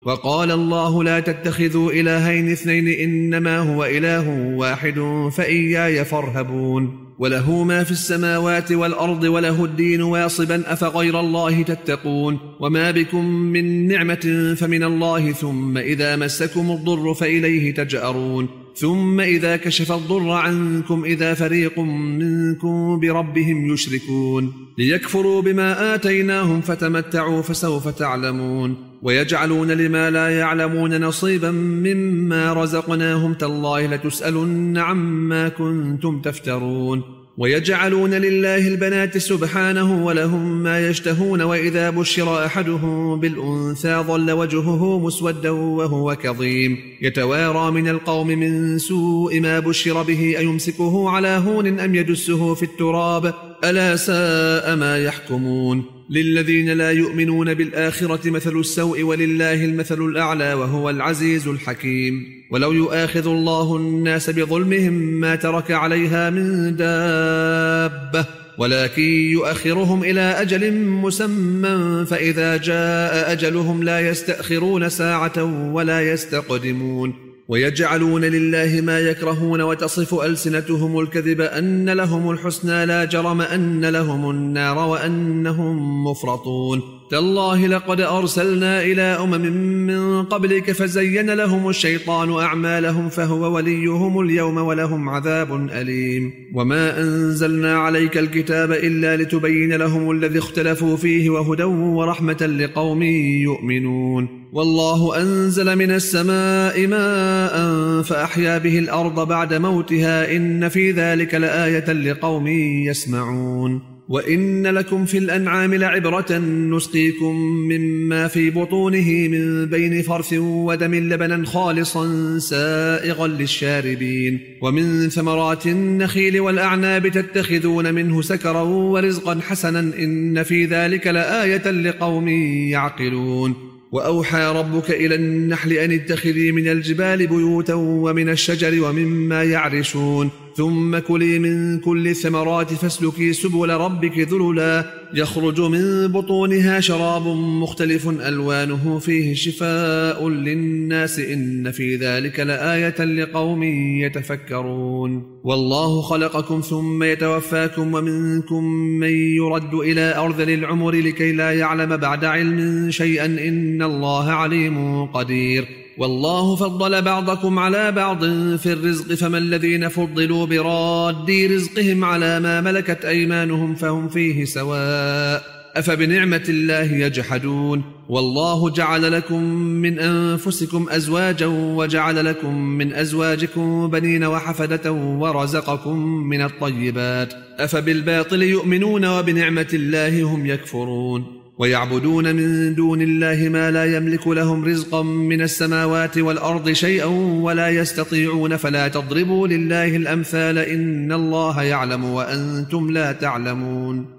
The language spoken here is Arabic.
وقال الله لا تتخذوا إلهين اثنين إنما هو إله واحد فإياي فارهبون وله ما في السماوات والأرض وله الدين واصبا أفغير الله تتقون وما بكم من نعمة فمن الله ثم إذا مسكم الضر فإليه تجأرون ثم إذا كشف الضر عنكم إذا فريق منكم بربهم يشركون ليكفروا بما آتيناهم فتمتعوا فسوف تعلمون ويجعلون لما لا يعلمون نصيبا مما رزقناهم تالله لتسألن عما كنتم تفترون ويجعلون لله البنات سبحانه ولهم ما يشتهون وإذا بشر أحدهم بالأنثى ظل وجهه مسودا وهو كظيم يتوارى من القوم من سوء ما بشر به أيمسكه على هون أم يدسه في التراب ألا ساء ما يحكمون للذين لا يؤمنون بالآخرة مثل السوء ولله المثل الأعلى وهو العزيز الحكيم ولو يؤاخذ الله الناس بظلمهم ما ترك عليها من دابة ولكن يؤخرهم إلى أجل مسمى فإذا جاء أجلهم لا يستأخرون ساعة ولا يستقدمون ويجعلون لله ما يكرهون وتصف ألسنتهم الكذب أن لهم الحسنى لا جرم أن لهم النار وأنهم مفرطون تالله لقد أرسلنا إلى من قبلك فزين لهم الشيطان أعمالهم فهو وليهم اليوم ولهم عذاب أليم وما أنزلنا عليك الكتاب إلا لتبين لهم الذي اختلفوا فيه وهدى ورحمة لقوم يؤمنون والله أنزل من السماء ماء فأحيا به الأرض بعد موتها إن في ذلك لآية لقوم يسمعون وإن لكم في الأنعام لعبرة نسقيكم مما في بطونه من بين فرث ودم لبنا خالصا سائغا للشاربين ومن ثمرات النخيل والأعناب تتخذون منه سكرا ورزقا حسنا إن في ذلك لآية لقوم يعقلون وأوحى ربك إلى النحل أن اتخذي من الجبال بيوتا ومن الشجر ومما يعرشون ثم كلي من كل الثمرات فاسلكي سبل ربك ذللا يخرج من بطونها شراب مختلف ألوانه فيه شفاء للناس إن في ذلك لآية لقوم يتفكرون والله خلقكم ثم يتوفاكم ومنكم من يرد إلى أرذل العمر لكي لا يعلم بعد علم شيئا إن الله عليم قدير والله فضل بعضكم على بعض في الرزق فما الذين فضلوا براد رزقهم على ما ملكت أيمانهم فهم فيه سواء أفبنعمة الله يجحدون والله جعل لكم من أنفسكم أزواجا وجعل لكم من أزواجكم بنين وحفدة ورزقكم من الطيبات أفبالباطل يؤمنون وبنعمة الله هم يكفرون ويعبدون من دون الله ما لا يملك لهم رزقا من السماوات والأرض شيئا ولا يستطيعون فلا تضربوا لله الأمثال إن الله يعلم وأنتم لا تعلمون